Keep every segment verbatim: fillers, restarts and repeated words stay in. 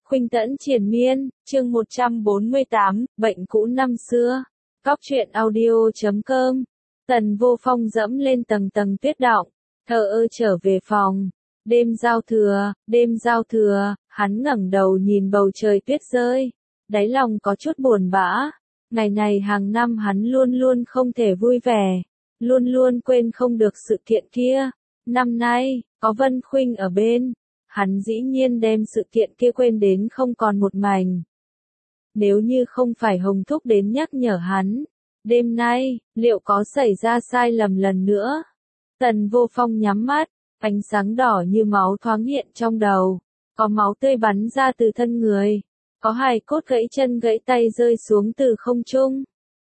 Khuynh Tẫn triền miên, chương một trăm bốn mươi tám, bệnh cũ năm xưa. Góc truyện audio chấm com. Tần Vô Phong dẫm lên tầng tầng tuyết đọng, thờ ơ trở về phòng. Đêm giao thừa, đêm giao thừa, hắn ngẩng đầu nhìn bầu trời tuyết rơi, đáy lòng có chút buồn bã. Ngày này hàng năm hắn luôn luôn không thể vui vẻ, luôn luôn quên không được sự kiện kia. Năm nay, có Vân Khuynh ở bên, hắn dĩ nhiên đem sự kiện kia quên đến không còn một mảnh. Nếu như không phải Hồng Thúc đến nhắc nhở hắn, đêm nay, liệu có xảy ra sai lầm lần nữa? Tần Vô Phong nhắm mắt, ánh sáng đỏ như máu thoáng hiện trong đầu, có máu tươi bắn ra từ thân người, có hài cốt gãy chân gãy tay rơi xuống từ không trung.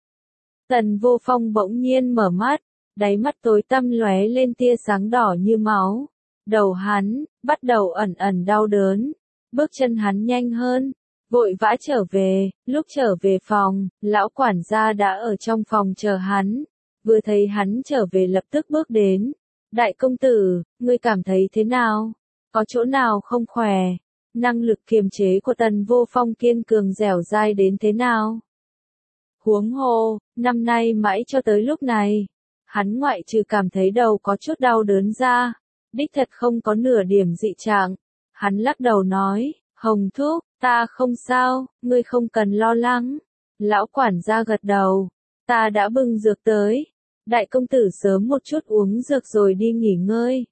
Tần Vô Phong bỗng nhiên mở mắt, đáy mắt tối tăm lóe lên tia sáng đỏ như máu. Đầu hắn bắt đầu ẩn ẩn đau đớn, bước chân hắn nhanh hơn, vội vã trở về. Lúc trở về phòng, lão quản gia đã ở trong phòng chờ hắn, vừa thấy hắn trở về lập tức bước đến. Đại công tử, ngươi cảm thấy thế nào? Có chỗ nào không khỏe? Năng lực kiềm chế của Tần Vô Phong kiên cường dẻo dai đến thế nào? Huống hồ, năm nay mãi cho tới lúc này, hắn ngoại trừ cảm thấy đầu có chút đau đớn ra, đích thật không có nửa điểm dị trạng. Hắn lắc đầu nói, Hồng Thúc, ta không sao, ngươi không cần lo lắng. Lão quản gia gật đầu, ta đã bưng dược tới. Đại công tử sớm một chút uống dược rồi đi nghỉ ngơi.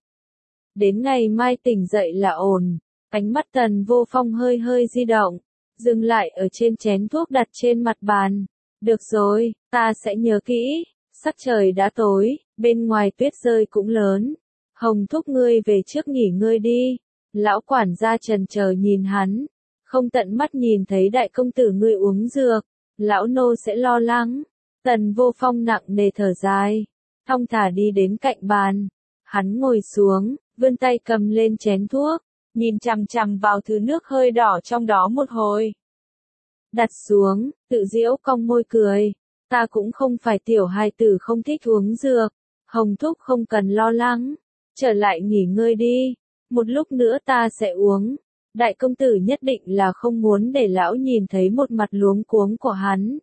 Đến ngày mai tỉnh dậy là ổn. Ánh mắt Tần Vô Phong hơi hơi di động, dừng lại ở trên chén thuốc đặt trên mặt bàn. Được rồi, ta sẽ nhớ kỹ. Sắc trời đã tối, bên ngoài tuyết rơi cũng lớn. Hồng Thúc ngươi về trước nghỉ ngơi đi. Lão quản gia chần chờ nhìn hắn, không tận mắt nhìn thấy đại công tử ngươi uống dược, lão nô sẽ lo lắng. Tần Vô Phong nặng nề thở dài, thong thả đi đến cạnh bàn. Hắn ngồi xuống, vươn tay cầm lên chén thuốc, nhìn chằm chằm vào thứ nước hơi đỏ trong đó một hồi. Đặt xuống, tự giễu cong môi cười. Ta cũng không phải tiểu hài tử không thích uống dược. Hồng Thúc không cần lo lắng. Trở lại nghỉ ngơi đi. Một lúc nữa ta sẽ uống. Đại công tử nhất định là không muốn để lão nhìn thấy một mặt luống cuống của hắn.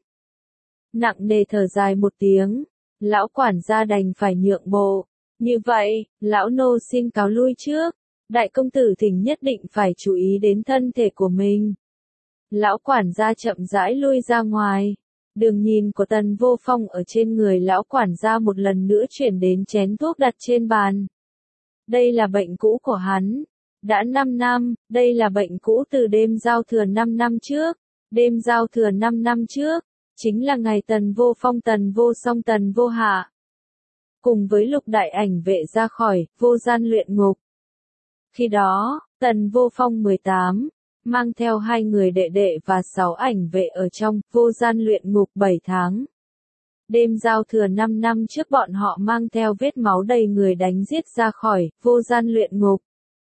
Nặng nề thở dài một tiếng. Lão quản gia đành phải nhượng bộ. Như vậy, lão nô xin cáo lui trước. Đại công tử thỉnh nhất định phải chú ý đến thân thể của mình. Lão quản gia chậm rãi lui ra ngoài. Đường nhìn của Tần Vô Phong ở trên người lão quản gia một lần nữa chuyển đến chén thuốc đặt trên bàn. Đây là bệnh cũ của hắn. Đã năm năm, đây là bệnh cũ từ đêm giao thừa năm năm trước. Đêm giao thừa năm năm trước, chính là ngày Tần Vô Phong Tần Vô Song Tần Vô Hạ. Cùng với Lục Đại Ảnh Vệ ra khỏi Vô Gian luyện ngục. Khi đó, Tần Vô Phong mười tám, mang theo hai người đệ đệ và sáu ảnh vệ ở trong Vô Gian luyện ngục bảy tháng. Đêm giao thừa năm năm trước bọn họ mang theo vết máu đầy người đánh giết ra khỏi Vô Gian luyện ngục.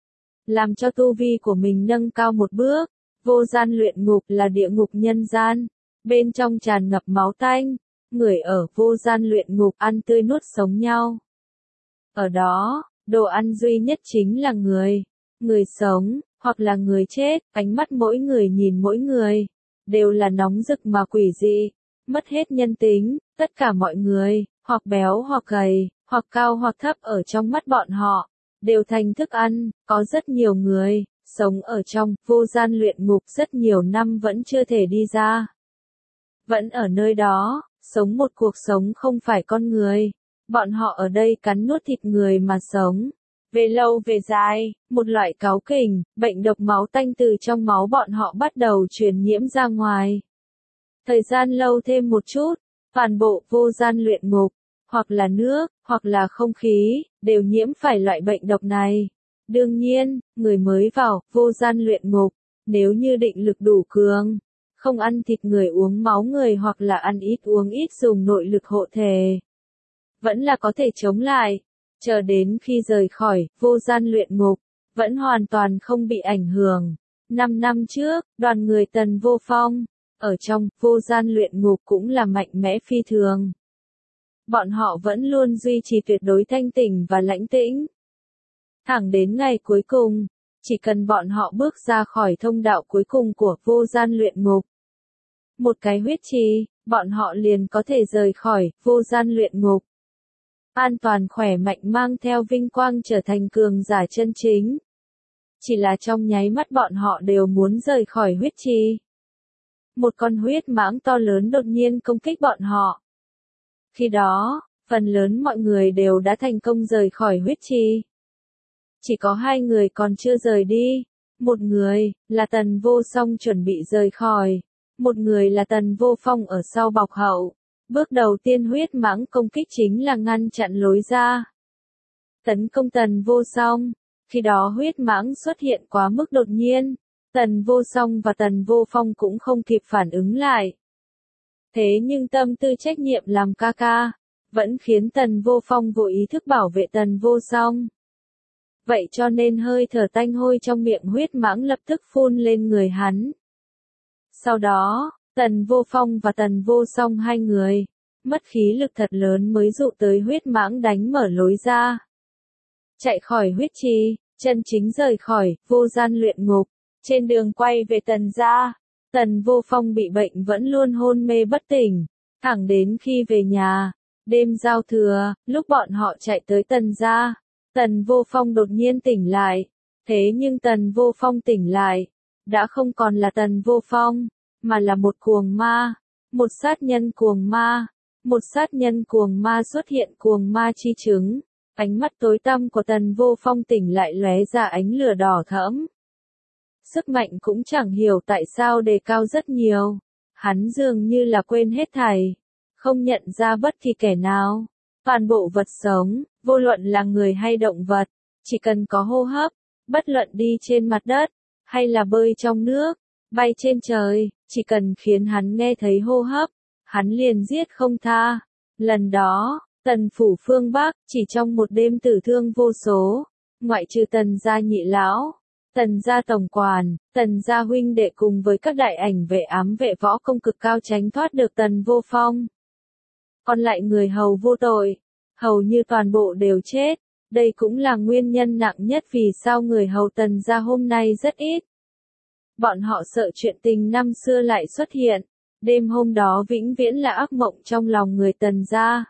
Làm cho tu vi của mình nâng cao một bước. Vô Gian luyện ngục là địa ngục nhân gian, bên trong tràn ngập máu tanh, người ở Vô Gian luyện ngục ăn tươi nuốt sống nhau. Ở đó, đồ ăn duy nhất chính là người, người sống, hoặc là người chết. Ánh mắt mỗi người nhìn mỗi người, đều là nóng rực mà quỷ dị, mất hết nhân tính. Tất cả mọi người, hoặc béo hoặc gầy, hoặc cao hoặc thấp ở trong mắt bọn họ, đều thành thức ăn. Có rất nhiều người, sống ở trong Vô Gian luyện ngục rất nhiều năm vẫn chưa thể đi ra. Vẫn ở nơi đó, sống một cuộc sống không phải con người. Bọn họ ở đây cắn nuốt thịt người mà sống. Về lâu về dài, một loại cáu kỉnh, bệnh độc máu tanh từ trong máu bọn họ bắt đầu truyền nhiễm ra ngoài. Thời gian lâu thêm một chút, toàn bộ Vô Gian luyện ngục, hoặc là nước, hoặc là không khí, đều nhiễm phải loại bệnh độc này. Đương nhiên, người mới vào Vô Gian luyện ngục, nếu như định lực đủ cường, không ăn thịt người uống máu người hoặc là ăn ít uống ít dùng nội lực hộ thể, vẫn là có thể chống lại. Chờ đến khi rời khỏi Vô Gian luyện ngục, vẫn hoàn toàn không bị ảnh hưởng. Năm năm trước, đoàn người Tần Vô Phong, ở trong Vô Gian luyện ngục cũng là mạnh mẽ phi thường. Bọn họ vẫn luôn duy trì tuyệt đối thanh tỉnh và lãnh tĩnh. Thẳng đến ngày cuối cùng, Chỉ cần bọn họ bước ra khỏi thông đạo cuối cùng của vô gian luyện ngục. Một cái huyết trì, bọn họ liền có thể rời khỏi vô gian luyện ngục. An toàn khỏe mạnh mang theo vinh quang trở thành cường giả chân chính. Chỉ là trong nháy mắt bọn họ đều muốn rời khỏi huyết trì. Một con huyết mãng to lớn đột nhiên công kích bọn họ. Khi đó, phần lớn mọi người đều đã thành công rời khỏi huyết trì. Chỉ có hai người còn chưa rời đi. Một người, là Tần Vô Song chuẩn bị rời khỏi. Một người là Tần Vô Phong ở sau bọc hậu. Bước đầu tiên huyết mãng công kích chính là ngăn chặn lối ra. Tấn công Tần Vô Song. Khi đó huyết mãng xuất hiện quá mức đột nhiên. Tần Vô Song và Tần Vô Phong cũng không kịp phản ứng lại. Thế nhưng tâm tư trách nhiệm làm ca ca, vẫn khiến Tần Vô Phong vô ý thức bảo vệ Tần Vô Song. Vậy cho nên hơi thở tanh hôi trong miệng huyết mãng lập tức phun lên người hắn. Sau đó, Tần Vô Phong và Tần Vô Song hai người, mất khí lực thật lớn mới dụ tới huyết mãng đánh mở lối ra. Chạy khỏi huyết trì, chân chính rời khỏi vô gian luyện ngục. Trên đường quay về Tần gia, Tần Vô Phong bị bệnh vẫn luôn hôn mê bất tỉnh, thẳng đến khi về nhà, đêm giao thừa, lúc bọn họ chạy tới Tần gia, Tần Vô Phong đột nhiên tỉnh lại. Thế nhưng Tần Vô Phong tỉnh lại, đã không còn là Tần Vô Phong, mà là một cuồng ma, một sát nhân cuồng ma, một sát nhân cuồng ma xuất hiện cuồng ma chi chứng. Ánh mắt tối tăm của Tần Vô Phong tỉnh lại lóe ra ánh lửa đỏ thẫm. Sức mạnh cũng chẳng hiểu tại sao đề cao rất nhiều. Hắn dường như là quên hết thảy, không nhận ra bất kỳ kẻ nào. Toàn bộ vật sống, vô luận là người hay động vật, chỉ cần có hô hấp, bất luận đi trên mặt đất, hay là bơi trong nước, bay trên trời, chỉ cần khiến hắn nghe thấy hô hấp, hắn liền giết không tha. Lần đó, Tần phủ phương Bắc, chỉ trong một đêm tử thương vô số, ngoại trừ Tần gia nhị lão, Tần gia tổng quản, Tần gia huynh đệ cùng với các đại ảnh vệ ám vệ võ công cực cao tránh thoát được Tần Vô Phong. Còn lại người hầu vô tội, hầu như toàn bộ đều chết. Đây cũng là nguyên nhân nặng nhất vì sao người hầu Tần gia hôm nay rất ít. Bọn họ sợ chuyện tình năm xưa lại xuất hiện. Đêm hôm đó vĩnh viễn là ác mộng trong lòng người Tần gia.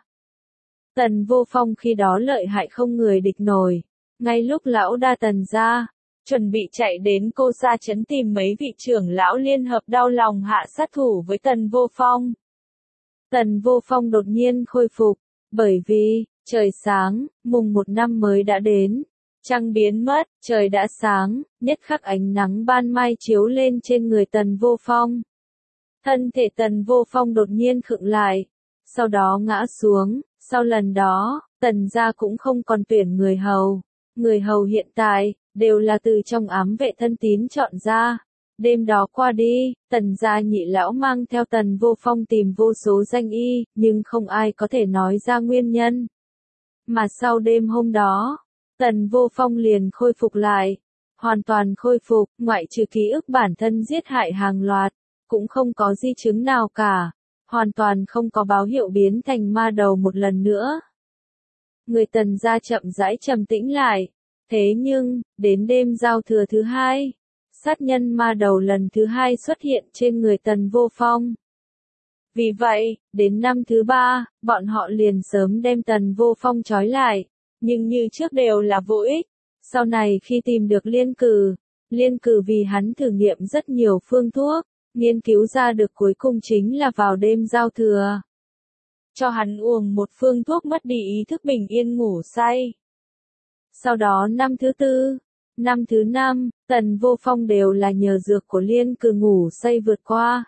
Tần Vô Phong khi đó lợi hại không người địch nổi. Ngay lúc lão đa Tần gia chuẩn bị chạy đến Cô Sa trấn tìm mấy vị trưởng lão liên hợp đau lòng hạ sát thủ với Tần Vô Phong. Tần Vô Phong đột nhiên khôi phục, bởi vì, trời sáng, mùng một năm mới đã đến. Trăng biến mất, trời đã sáng, nhất khắc ánh nắng ban mai chiếu lên trên người Tần Vô Phong. Thân thể Tần Vô Phong đột nhiên khựng lại, sau đó ngã xuống. Sau lần đó, Tần gia cũng không còn tuyển người hầu. Người hầu hiện tại, đều là từ trong ám vệ thân tín chọn ra. Đêm đó qua đi, Tần gia nhị lão mang theo Tần Vô Phong tìm vô số danh y, nhưng không ai có thể nói ra nguyên nhân. Mà sau đêm hôm đó, Tần Vô Phong liền khôi phục lại. Hoàn toàn khôi phục, ngoại trừ ký ức bản thân giết hại hàng loạt, cũng không có di chứng nào cả. Hoàn toàn không có báo hiệu biến thành ma đầu một lần nữa. Người Tần gia chậm rãi trầm tĩnh lại. Thế nhưng, đến đêm giao thừa thứ hai, sát nhân ma đầu lần thứ hai xuất hiện trên người Tần Vô Phong. Vì vậy, đến năm thứ ba, bọn họ liền sớm đem Tần Vô Phong trói lại, nhưng như trước đều là vô ích. Sau này khi tìm được Liên Cử, Liên Cử vì hắn thử nghiệm rất nhiều phương thuốc, nghiên cứu ra được cuối cùng chính là vào đêm giao thừa. Cho hắn uống một phương thuốc mất đi ý thức bình yên ngủ say. Sau đó năm thứ tư, năm thứ năm, Tần Vô Phong đều là nhờ dược của Liên Cử ngủ say vượt qua.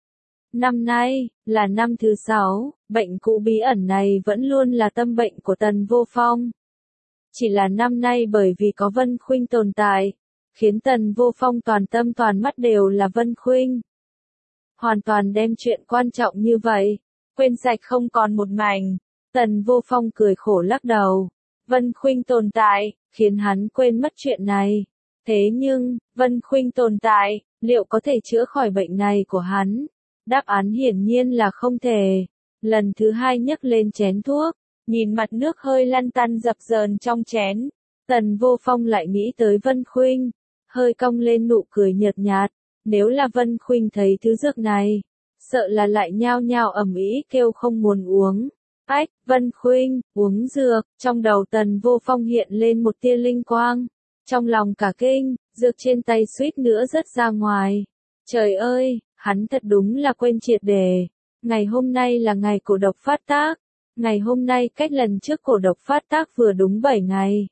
Năm nay, là năm thứ sáu, bệnh cũ bí ẩn này vẫn luôn là tâm bệnh của Tần Vô Phong. Chỉ là năm nay bởi vì có Vân Khuynh tồn tại, khiến Tần Vô Phong toàn tâm toàn mắt đều là Vân Khuynh. Hoàn toàn đem chuyện quan trọng như vậy, quên sạch không còn một mảnh. Tần Vô Phong cười khổ lắc đầu. Vân Khuynh tồn tại, khiến hắn quên mất chuyện này. Thế nhưng, Vân Khuynh tồn tại, liệu có thể chữa khỏi bệnh này của hắn? Đáp án hiển nhiên là không thể. Lần thứ hai nhấc lên chén thuốc, nhìn mặt nước hơi lăn tăn dập dờn trong chén. Tần Vô Phong lại nghĩ tới Vân Khuynh. hơi cong lên nụ cười nhợt nhạt. Nếu là Vân Khuynh thấy thứ dược này, sợ là lại nhao nhao ầm ĩ kêu không muốn uống. Ách, Vân Khuynh, uống dược, trong đầu Tần Vô Phong hiện lên một tia linh quang. Trong lòng cả kinh, dược trên tay suýt nữa rớt ra ngoài. Trời ơi, hắn thật đúng là quên triệt để. Ngày hôm nay là ngày cổ độc phát tác. Ngày hôm nay cách lần trước cổ độc phát tác vừa đúng bảy ngày.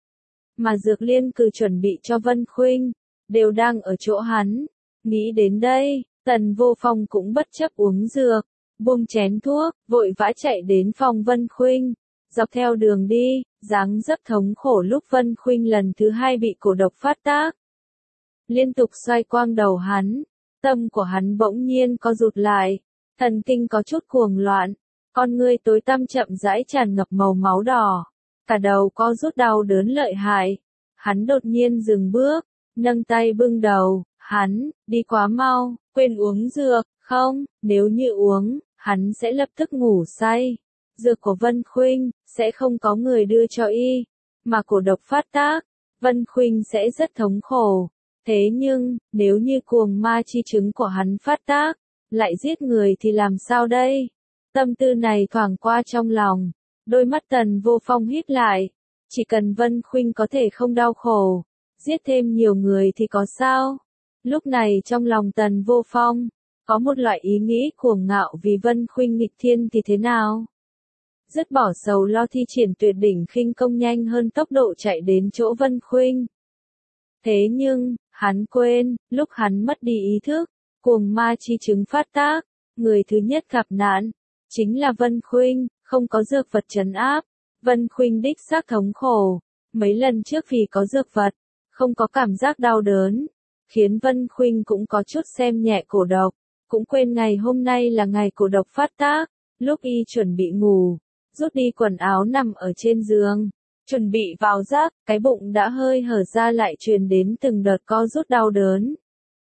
Mà dược liên cử chuẩn bị cho Vân Khuynh, đều đang ở chỗ hắn. Nghĩ đến đây, Tần Vô Phong cũng bất chấp uống dược, buông chén thuốc, vội vã chạy đến phòng Vân Khuynh. Dọc theo đường đi, dáng dấp thống khổ lúc Vân Khuynh lần thứ hai bị cổ độc phát tác. Liên tục xoay quang đầu hắn, tâm của hắn bỗng nhiên co rụt lại, thần kinh có chút cuồng loạn, con ngươi tối tăm chậm rãi tràn ngập màu máu đỏ, cả đầu co rút đau đớn lợi hại. Hắn đột nhiên dừng bước, nâng tay bưng đầu, hắn, đi quá mau, quên uống dược, không, nếu như uống, hắn sẽ lập tức ngủ say. Dược của Vân Khuynh, sẽ không có người đưa cho y, mà cổ độc phát tác, Vân Khuynh sẽ rất thống khổ. Thế nhưng, nếu như cuồng ma chi chứng của hắn phát tác, lại giết người thì làm sao đây? Tâm tư này thoảng qua trong lòng, đôi mắt Tần Vô Phong híp lại, chỉ cần Vân Khuynh có thể không đau khổ, giết thêm nhiều người thì có sao? Lúc này trong lòng Tần Vô Phong, có một loại ý nghĩ cuồng ngạo vì Vân Khuynh nghịch thiên thì thế nào? Dứt bỏ sầu lo thi triển tuyệt đỉnh khinh công nhanh hơn tốc độ chạy đến chỗ Vân Khuynh. Thế nhưng, hắn quên, lúc hắn mất đi ý thức, cuồng ma chi chứng phát tác, người thứ nhất gặp nạn, chính là Vân Khuynh, không có dược vật trấn áp. Vân Khuynh đích xác thống khổ, mấy lần trước vì có dược vật, không có cảm giác đau đớn, khiến Vân Khuynh cũng có chút xem nhẹ cổ độc, cũng quên ngày hôm nay là ngày cổ độc phát tác. Lúc y chuẩn bị ngủ, rút đi quần áo nằm ở trên giường, chuẩn bị vào giấc, cái bụng đã hơi hở ra lại truyền đến từng đợt co rút đau đớn.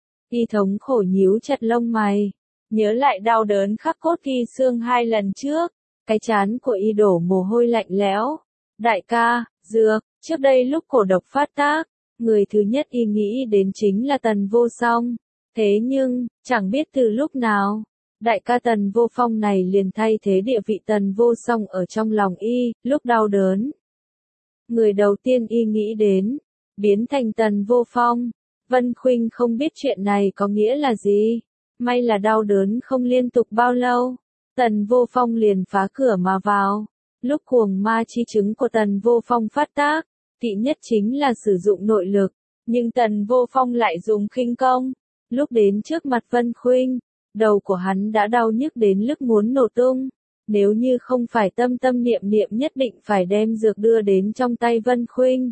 Y thống khổ nhíu chặt lông mày, nhớ lại đau đớn khắc cốt ghi xương hai lần trước, cái trán của y đổ mồ hôi lạnh lẽo. Đại ca, dược, trước đây lúc cổ độc phát tác, người thứ nhất y nghĩ đến chính là Tần Vô Song. Thế nhưng, chẳng biết từ lúc nào, đại ca Tần Vô Phong này liền thay thế địa vị Tần Vô Song ở trong lòng y, lúc đau đớn. Người đầu tiên y nghĩ đến, biến thành Tần Vô Phong. Vân Khuynh không biết chuyện này có nghĩa là gì. May là đau đớn không liên tục bao lâu, Tần Vô Phong liền phá cửa mà vào. Lúc cuồng ma chi chứng của Tần Vô Phong phát tác, kỵ nhất chính là sử dụng nội lực, nhưng Tần Vô Phong lại dùng khinh công. Lúc đến trước mặt Vân Khuynh, đầu của hắn đã đau nhức đến mức muốn nổ tung. Nếu như không phải tâm tâm niệm niệm nhất định phải đem dược đưa đến trong tay Vân Khuynh,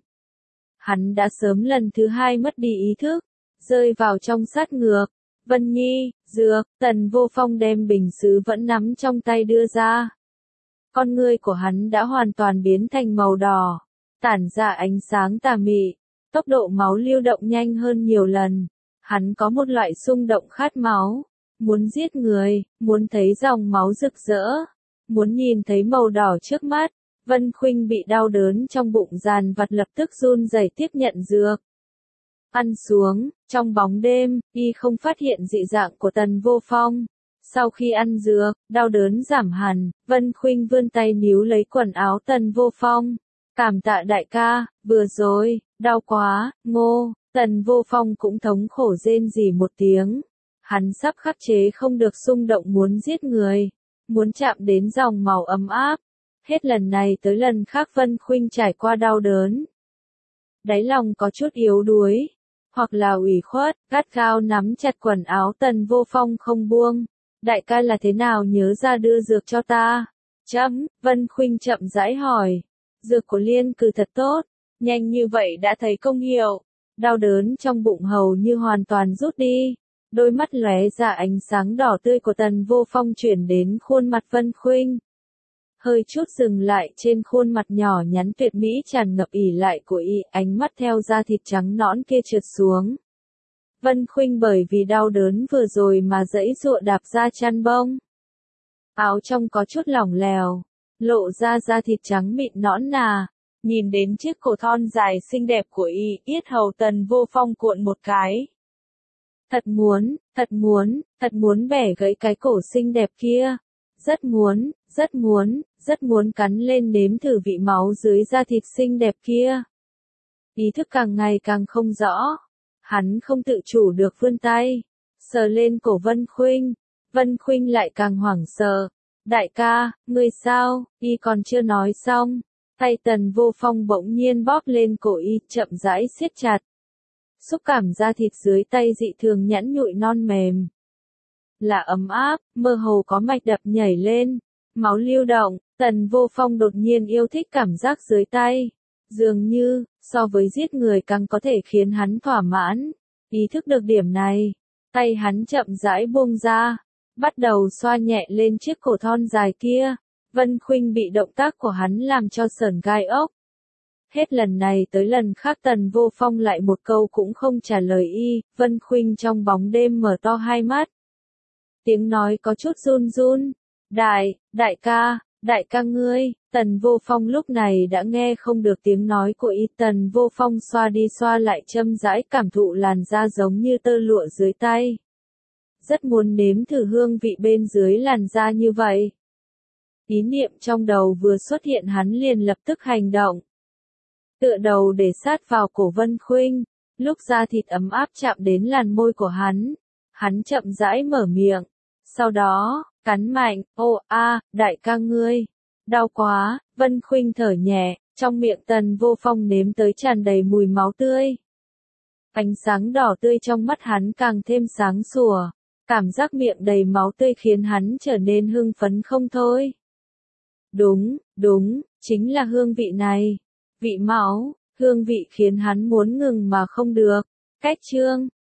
hắn đã sớm lần thứ hai mất đi ý thức, rơi vào trong sát ngược. Vân Nhi, dược, Tần Vô Phong đem bình sứ vẫn nắm trong tay đưa ra. Con ngươi của hắn đã hoàn toàn biến thành màu đỏ, tản ra ánh sáng tà mị, tốc độ máu lưu động nhanh hơn nhiều lần. Hắn có một loại xung động khát máu, muốn giết người, muốn thấy dòng máu rực rỡ, muốn nhìn thấy màu đỏ trước mắt. Vân Khuynh bị đau đớn trong bụng dàn vặt lập tức run rẩy tiếp nhận dược. Ăn xuống, trong bóng đêm, y không phát hiện dị dạng của Tần Vô Phong. Sau khi ăn dược, đau đớn giảm hẳn, Vân Khuynh vươn tay níu lấy quần áo Tần Vô Phong. Cảm tạ đại ca, vừa rồi, đau quá, ngô. Tần Vô Phong cũng thống khổ rên rỉ một tiếng. Hắn sắp khắc chế không được xung động muốn giết người, muốn chạm đến dòng màu ấm áp. Hết lần này tới lần khác Vân Khuynh trải qua đau đớn, đáy lòng có chút yếu đuối, hoặc là ủy khuất, gắt gao nắm chặt quần áo Tần Vô Phong không buông. Đại ca là thế nào nhớ ra đưa dược cho ta? Chấm, Vân Khuynh chậm rãi hỏi. Dược của Liên Cử thật tốt, nhanh như vậy đã thấy công hiệu. Đau đớn trong bụng hầu như hoàn toàn rút đi. Đôi mắt lóe ra ánh sáng đỏ tươi của Tần Vô Phong chuyển đến khuôn mặt Vân Khuynh. Hơi chút dừng lại trên khuôn mặt nhỏ nhắn tuyệt mỹ tràn ngập ỉ lại của y, ánh mắt theo da thịt trắng nõn kia trượt xuống. Vân Khuynh bởi vì đau đớn vừa rồi mà giãy giụa đạp ra chăn bông. Áo trong có chút lỏng lẻo, lộ ra da thịt trắng mịn nõn nà, Nhìn đến chiếc cổ thon dài xinh đẹp của y, yết hầu Tần Vô Phong cuộn một cái. Thật muốn, thật muốn, thật muốn bẻ gãy cái cổ xinh đẹp kia. Rất muốn, rất muốn, rất muốn cắn lên nếm thử vị máu dưới da thịt xinh đẹp kia. Ý thức càng ngày càng không rõ. Hắn không tự chủ được vươn tay. Sờ lên cổ Vân Khuynh. Vân Khuynh lại càng hoảng sợ. Đại ca, ngươi sao? Y còn chưa nói xong. Tay Tần Vô Phong bỗng nhiên bóp lên cổ y, chậm rãi siết chặt. Xúc cảm da thịt dưới tay dị thường nhẵn nhụi non mềm. Là ấm áp, mơ hồ có mạch đập nhảy lên. Máu lưu động, Tần Vô Phong đột nhiên yêu thích cảm giác dưới tay. Dường như, so với giết người càng có thể khiến hắn thỏa mãn. Ý thức được điểm này. Tay hắn chậm rãi buông ra. Bắt đầu xoa nhẹ lên chiếc cổ thon dài kia. Vân Khuynh bị động tác của hắn làm cho sởn gai ốc. Hết lần này tới lần khác Tần Vô Phong lại một câu cũng không trả lời y, Vân Khuynh trong bóng đêm mở to hai mắt. Tiếng nói có chút run run. Đại, đại ca, đại ca ngươi, Tần Vô Phong lúc này đã nghe không được tiếng nói của y. Tần Vô Phong xoa đi xoa lại châm rãi cảm thụ làn da giống như tơ lụa dưới tay. Rất muốn nếm thử hương vị bên dưới làn da như vậy. Ý niệm trong đầu vừa xuất hiện hắn liền lập tức hành động. Tựa đầu để sát vào cổ Vân Khuynh, lúc da thịt ấm áp chạm đến làn môi của hắn, hắn chậm rãi mở miệng, sau đó, cắn mạnh, ô a, đại ca ngươi, đau quá, Vân Khuynh thở nhẹ, trong miệng Tần Vô Phong nếm tới tràn đầy mùi máu tươi. Ánh sáng đỏ tươi trong mắt hắn càng thêm sáng sủa, cảm giác miệng đầy máu tươi khiến hắn trở nên hưng phấn không thôi. Đúng, đúng, chính là hương vị này. Vị máu, hương vị khiến hắn muốn ngừng mà không được. Cách chương